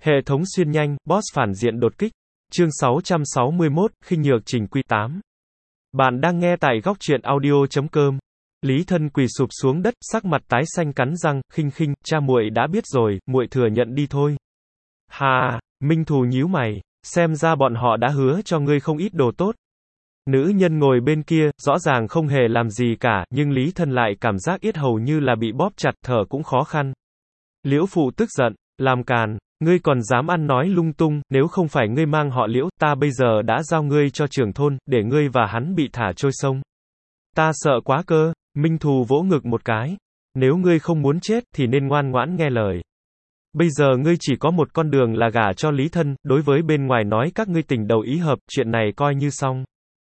Hệ thống xuyên nhanh, boss phản diện đột kích. Chương 661, khinh nhược trình quy 8. Bạn đang nghe tại góc truyện audio.com. Lý Thân quỳ sụp xuống đất, sắc mặt tái xanh cắn răng, khinh khinh, cha muội đã biết rồi, muội thừa nhận đi thôi. Hà, Minh Thù nhíu mày, xem ra bọn họ đã hứa cho ngươi không ít đồ tốt. Nữ nhân ngồi bên kia, rõ ràng không hề làm gì cả, nhưng Lý Thân lại cảm giác yết hầu như là bị bóp chặt, thở cũng khó khăn. Liễu Phụ tức giận, làm càn, ngươi còn dám ăn nói lung tung, nếu không phải ngươi mang họ Liễu, ta bây giờ đã giao ngươi cho trưởng thôn, để ngươi và hắn bị thả trôi sông. Ta sợ quá cơ. Minh Thù vỗ ngực một cái. Nếu ngươi không muốn chết, thì nên ngoan ngoãn nghe lời. Bây giờ ngươi chỉ có một con đường là gả cho Lý Thân, đối với bên ngoài nói các ngươi tình đầu ý hợp, chuyện này coi như xong.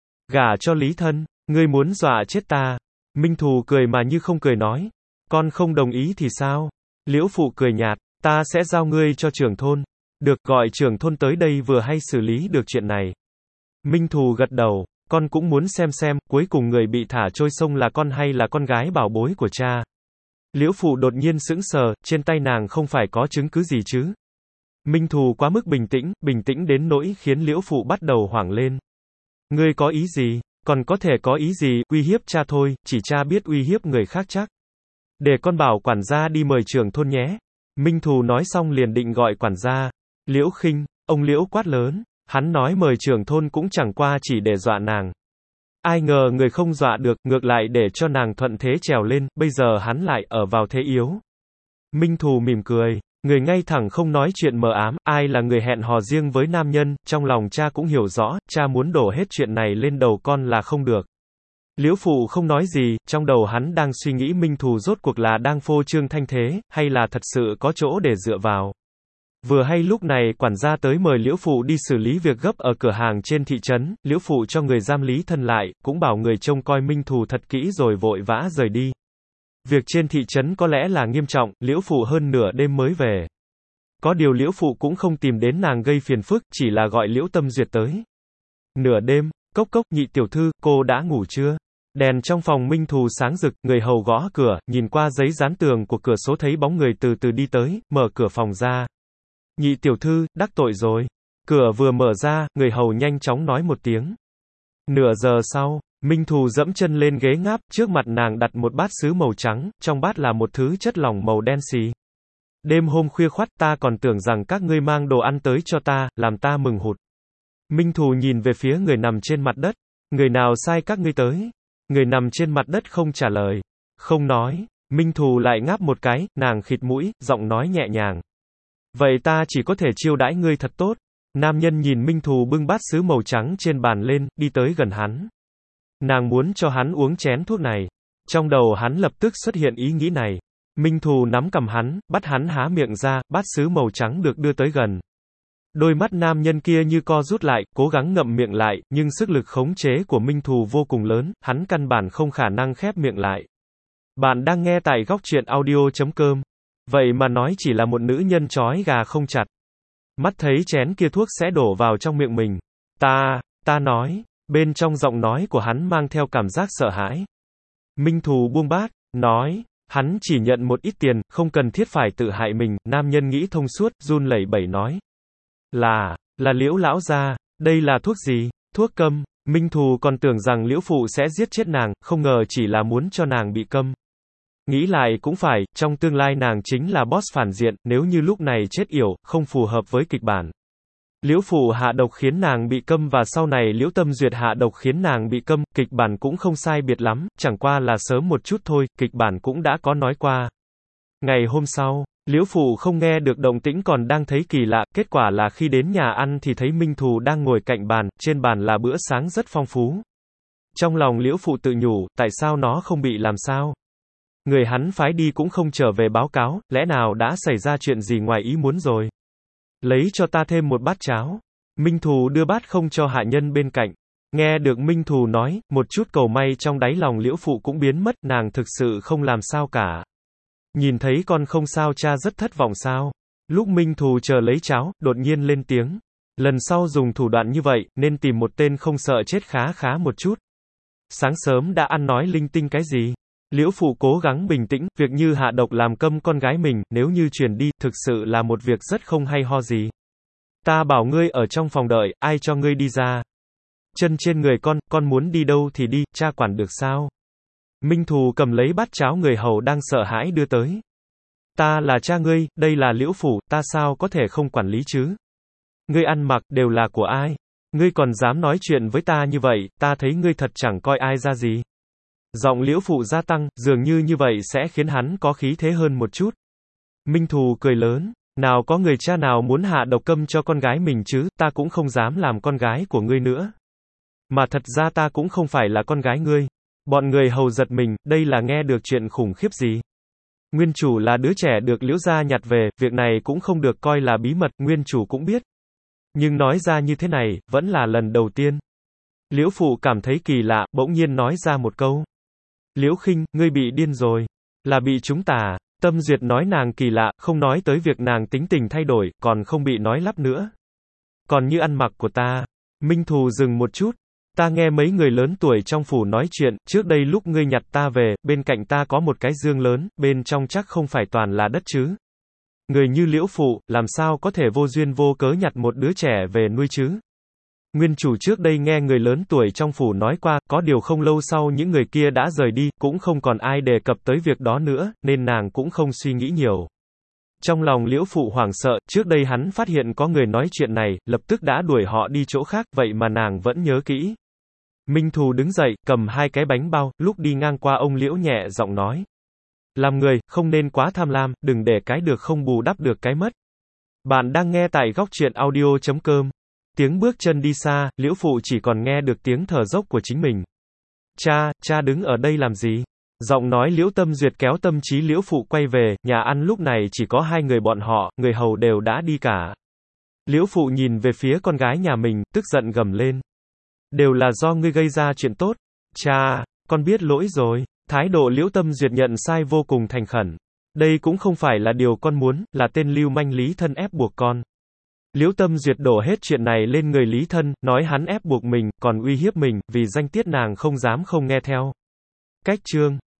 Gả cho Lý Thân, ngươi muốn dọa chết ta. Minh Thù cười mà như không cười nói. Con không đồng ý thì sao? Liễu Phụ cười nhạt, ta sẽ giao ngươi cho trưởng thôn. Được, gọi trưởng thôn tới đây vừa hay xử lý được chuyện này. Minh Thù gật đầu, con cũng muốn xem, cuối cùng người bị thả trôi sông là con hay là con gái bảo bối của cha. Liễu Phụ đột nhiên sững sờ, trên tay nàng không phải có chứng cứ gì chứ. Minh Thù quá mức bình tĩnh đến nỗi khiến Liễu Phụ bắt đầu hoảng lên. Ngươi có ý gì? Còn có thể có ý gì? Uy hiếp cha thôi, chỉ cha biết uy hiếp người khác chắc. Để con bảo quản gia đi mời trưởng thôn nhé. Minh Thù nói xong liền định gọi quản gia. Liễu Khinh, ông Liễu quát lớn. Hắn nói mời trưởng thôn cũng chẳng qua chỉ để dọa nàng. Ai ngờ người không dọa được, ngược lại để cho nàng thuận thế trèo lên, bây giờ hắn lại ở vào thế yếu. Minh Thù mỉm cười, người ngay thẳng không nói chuyện mờ ám, ai là người hẹn hò riêng với nam nhân, trong lòng cha cũng hiểu rõ, cha muốn đổ hết chuyện này lên đầu con là không được. Liễu Phụ không nói gì, trong đầu hắn đang suy nghĩ Minh Thù rốt cuộc là đang phô trương thanh thế, hay là thật sự có chỗ để dựa vào. Vừa hay lúc này, quản gia tới mời Liễu Phụ đi xử lý việc gấp ở cửa hàng trên thị trấn, Liễu Phụ cho người giam Lý Thân lại, cũng bảo người trông coi Minh Thù thật kỹ rồi vội vã rời đi. Việc trên thị trấn có lẽ là nghiêm trọng, Liễu Phụ hơn nửa đêm mới về. Có điều Liễu Phụ cũng không tìm đến nàng gây phiền phức, chỉ là gọi Liễu Tâm Duyệt tới. Nửa đêm, cốc cốc, nhị tiểu thư, cô đã ngủ chưa? Đèn trong phòng Minh Thù sáng rực, người hầu gõ cửa, nhìn qua giấy dán tường của cửa sổ thấy bóng người từ từ đi tới, mở cửa phòng ra. Nhị tiểu thư, đắc tội rồi. Cửa vừa mở ra, người hầu nhanh chóng nói một tiếng. Nửa giờ sau, Minh Thù dẫm chân lên ghế ngáp, trước mặt nàng đặt một bát sứ màu trắng, trong bát là một thứ chất lỏng màu đen xì. Đêm hôm khuya khoắt ta còn tưởng rằng các ngươi mang đồ ăn tới cho ta, làm ta mừng hụt. Minh Thù nhìn về phía người nằm trên mặt đất. Người nào sai các ngươi tới? Người nằm trên mặt đất không trả lời. Không nói. Minh Thù lại ngáp một cái, nàng khịt mũi, giọng nói nhẹ nhàng. Vậy ta chỉ có thể chiêu đãi ngươi thật tốt. Nam nhân nhìn Minh Thù bưng bát sứ màu trắng trên bàn lên, đi tới gần hắn. Nàng muốn cho hắn uống chén thuốc này. Trong đầu hắn lập tức xuất hiện ý nghĩ này. Minh Thù nắm cầm hắn, bắt hắn há miệng ra, bát sứ màu trắng được đưa tới gần. Đôi mắt nam nhân kia như co rút lại, cố gắng ngậm miệng lại, nhưng sức lực khống chế của Minh Thù vô cùng lớn, hắn căn bản không khả năng khép miệng lại. Bạn đang nghe tại góc truyện audio.com. Vậy mà nói chỉ là một nữ nhân trói gà không chặt. Mắt thấy chén kia thuốc sẽ đổ vào trong miệng mình. Ta nói, bên trong giọng nói của hắn mang theo cảm giác sợ hãi. Minh Thù buông bát, nói, hắn chỉ nhận một ít tiền, không cần thiết phải tự hại mình, nam nhân nghĩ thông suốt, run lẩy bẩy nói. Là Liễu lão gia, đây là thuốc gì? Thuốc câm. Minh Thù còn tưởng rằng Liễu Phụ sẽ giết chết nàng, không ngờ chỉ là muốn cho nàng bị câm. Nghĩ lại cũng phải, trong tương lai nàng chính là boss phản diện, nếu như lúc này chết yểu, không phù hợp với kịch bản. Liễu Phụ hạ độc khiến nàng bị câm và sau này Liễu Tâm Duyệt hạ độc khiến nàng bị câm, kịch bản cũng không sai biệt lắm, chẳng qua là sớm một chút thôi, kịch bản cũng đã có nói qua. Ngày hôm sau, Liễu Phụ không nghe được động tĩnh còn đang thấy kỳ lạ, kết quả là khi đến nhà ăn thì thấy Minh Thù đang ngồi cạnh bàn, trên bàn là bữa sáng rất phong phú. Trong lòng Liễu Phụ tự nhủ, tại sao nó không bị làm sao? Người hắn phái đi cũng không trở về báo cáo, lẽ nào đã xảy ra chuyện gì ngoài ý muốn rồi? Lấy cho ta thêm một bát cháo. Minh Thù đưa bát không cho hạ nhân bên cạnh. Nghe được Minh Thù nói, một chút cầu may trong đáy lòng Liễu Phụ cũng biến mất, nàng thực sự không làm sao cả. Nhìn thấy con không sao cha rất thất vọng sao? Lúc Minh Thù chờ lấy cháo, đột nhiên lên tiếng. Lần sau dùng thủ đoạn như vậy, nên tìm một tên không sợ chết khá một chút. Sáng sớm đã ăn nói linh tinh cái gì? Liễu Phụ cố gắng bình tĩnh, việc như hạ độc làm câm con gái mình, nếu như truyền đi, thực sự là một việc rất không hay ho gì. Ta bảo ngươi ở trong phòng đợi, ai cho ngươi đi ra? Chân trên người con muốn đi đâu thì đi, cha quản được sao? Minh Thù cầm lấy bát cháo người hầu đang sợ hãi đưa tới. Ta là cha ngươi, đây là Liễu Phủ, ta sao có thể không quản lý chứ? Ngươi ăn mặc, đều là của ai? Ngươi còn dám nói chuyện với ta như vậy, ta thấy ngươi thật chẳng coi ai ra gì. Giọng Liễu Phụ gia tăng, dường như vậy sẽ khiến hắn có khí thế hơn một chút. Minh Thù cười lớn, nào có người cha nào muốn hạ độc câm cho con gái mình chứ, ta cũng không dám làm con gái của ngươi nữa. Mà thật ra ta cũng không phải là con gái ngươi. Bọn người hầu giật mình, đây là nghe được chuyện khủng khiếp gì. Nguyên chủ là đứa trẻ được Liễu gia nhặt về, việc này cũng không được coi là bí mật, nguyên chủ cũng biết. Nhưng nói ra như thế này, vẫn là lần đầu tiên. Liễu Phụ cảm thấy kỳ lạ, bỗng nhiên nói ra một câu. Liễu Khinh, ngươi bị điên rồi. Là bị chúng ta. Tâm Duyệt nói nàng kỳ lạ, không nói tới việc nàng tính tình thay đổi, còn không bị nói lắp nữa. Còn như ăn mặc của ta. Minh Thù dừng một chút. Ta nghe mấy người lớn tuổi trong phủ nói chuyện, trước đây lúc ngươi nhặt ta về, bên cạnh ta có một cái dương lớn, bên trong chắc không phải toàn là đất chứ. Người như Liễu Phụ, làm sao có thể vô duyên vô cớ nhặt một đứa trẻ về nuôi chứ? Nguyên chủ trước đây nghe người lớn tuổi trong phủ nói qua, có điều không lâu sau những người kia đã rời đi, cũng không còn ai đề cập tới việc đó nữa, nên nàng cũng không suy nghĩ nhiều. Trong lòng Liễu Phụ hoảng sợ, trước đây hắn phát hiện có người nói chuyện này, lập tức đã đuổi họ đi chỗ khác, vậy mà nàng vẫn nhớ kỹ. Minh Thù đứng dậy, cầm hai cái bánh bao, lúc đi ngang qua ông Liễu nhẹ giọng nói. Làm người, không nên quá tham lam, đừng để cái được không bù đắp được cái mất. Bạn đang nghe tại góc truyện audio.com. Tiếng bước chân đi xa, Liễu Phụ chỉ còn nghe được tiếng thở dốc của chính mình. Cha đứng ở đây làm gì? Giọng nói Liễu Tâm Duyệt kéo tâm trí Liễu Phụ quay về, nhà ăn lúc này chỉ có hai người bọn họ, người hầu đều đã đi cả. Liễu Phụ nhìn về phía con gái nhà mình, tức giận gầm lên. Đều là do ngươi gây ra chuyện tốt. Cha, con biết lỗi rồi. Thái độ Liễu Tâm Duyệt nhận sai vô cùng thành khẩn. Đây cũng không phải là điều con muốn, là tên lưu manh Lý Thân ép buộc con. Liễu Tâm Duyệt đổ hết chuyện này lên người Lý Thân, nói hắn ép buộc mình, còn uy hiếp mình, vì danh tiết nàng không dám không nghe theo. Cách chương